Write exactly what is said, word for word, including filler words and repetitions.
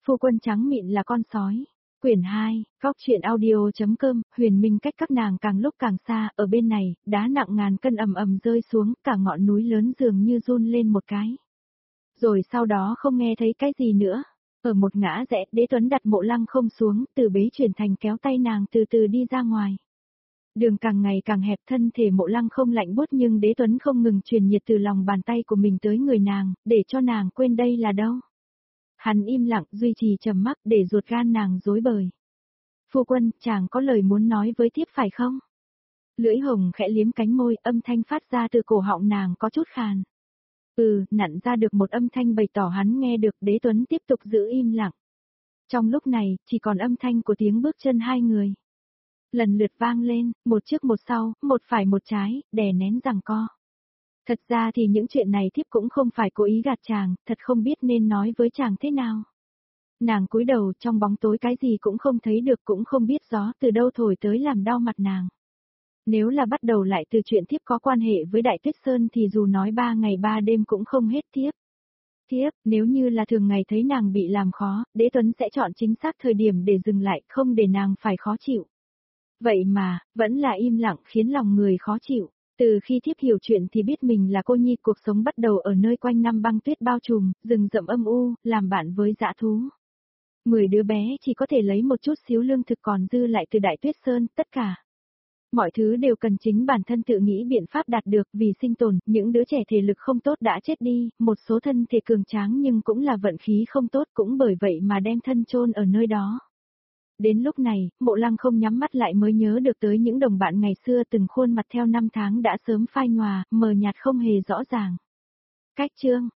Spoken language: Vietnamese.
Phu quân trắng mịn là con sói. Quyển hai, Góc truyện audio.com, Huyền Minh cách các nàng càng lúc càng xa, ở bên này, đá nặng ngàn cân ầm ầm rơi xuống, cả ngọn núi lớn dường như run lên một cái. Rồi sau đó không nghe thấy cái gì nữa. Ở một ngã rẽ, Đế Tuấn đặt Mộ Lăng không xuống, từ bế chuyển thành kéo tay nàng từ từ đi ra ngoài. Đường càng ngày càng hẹp, thân thể Mộ Lăng không lạnh buốt nhưng Đế Tuấn không ngừng truyền nhiệt từ lòng bàn tay của mình tới người nàng, để cho nàng quên đây là đâu. Hắn im lặng, duy trì trầm mặc để ruột gan nàng rối bời. Phu quân, chàng có lời muốn nói với thiếp phải không? Lưỡi hồng khẽ liếm cánh môi, âm thanh phát ra từ cổ họng nàng có chút khàn. Ừ, nặn ra được một âm thanh bày tỏ hắn nghe được. Đế Tuấn tiếp tục giữ im lặng. Trong lúc này, chỉ còn âm thanh của tiếng bước chân hai người. Lần lượt vang lên, một trước một sau, một phải một trái, đè nén giằng co. Thật ra thì những chuyện này thiếp cũng không phải cố ý gạt chàng, thật không biết nên nói với chàng thế nào. Nàng cúi đầu, trong bóng tối cái gì cũng không thấy được, cũng không biết gió từ đâu thổi tới làm đau mặt nàng. Nếu là bắt đầu lại từ chuyện thiếp có quan hệ với Đại Tuyết Sơn thì dù nói ba ngày ba đêm cũng không hết thiếp. Thiếp, nếu như là thường ngày thấy nàng bị làm khó, Đế Tuấn sẽ chọn chính xác thời điểm để dừng lại, không để nàng phải khó chịu. Vậy mà, vẫn là im lặng khiến lòng người khó chịu. Từ khi thiếp hiểu chuyện thì biết mình là cô nhi, cuộc sống bắt đầu ở nơi quanh năm băng tuyết bao trùm, rừng rậm âm u, làm bạn với dã thú. Mười đứa bé chỉ có thể lấy một chút xíu lương thực còn dư lại từ Đại Tuyết Sơn, tất cả. Mọi thứ đều cần chính bản thân tự nghĩ biện pháp đạt được, vì sinh tồn, những đứa trẻ thể lực không tốt đã chết đi, một số thân thể cường tráng nhưng cũng là vận khí không tốt, cũng bởi vậy mà đem thân chôn ở nơi đó. Đến lúc này, Mộ Lăng không nhắm mắt lại mới nhớ được tới những đồng bạn ngày xưa, từng khuôn mặt theo năm tháng đã sớm phai nhòa, mờ nhạt không hề rõ ràng. Cách chương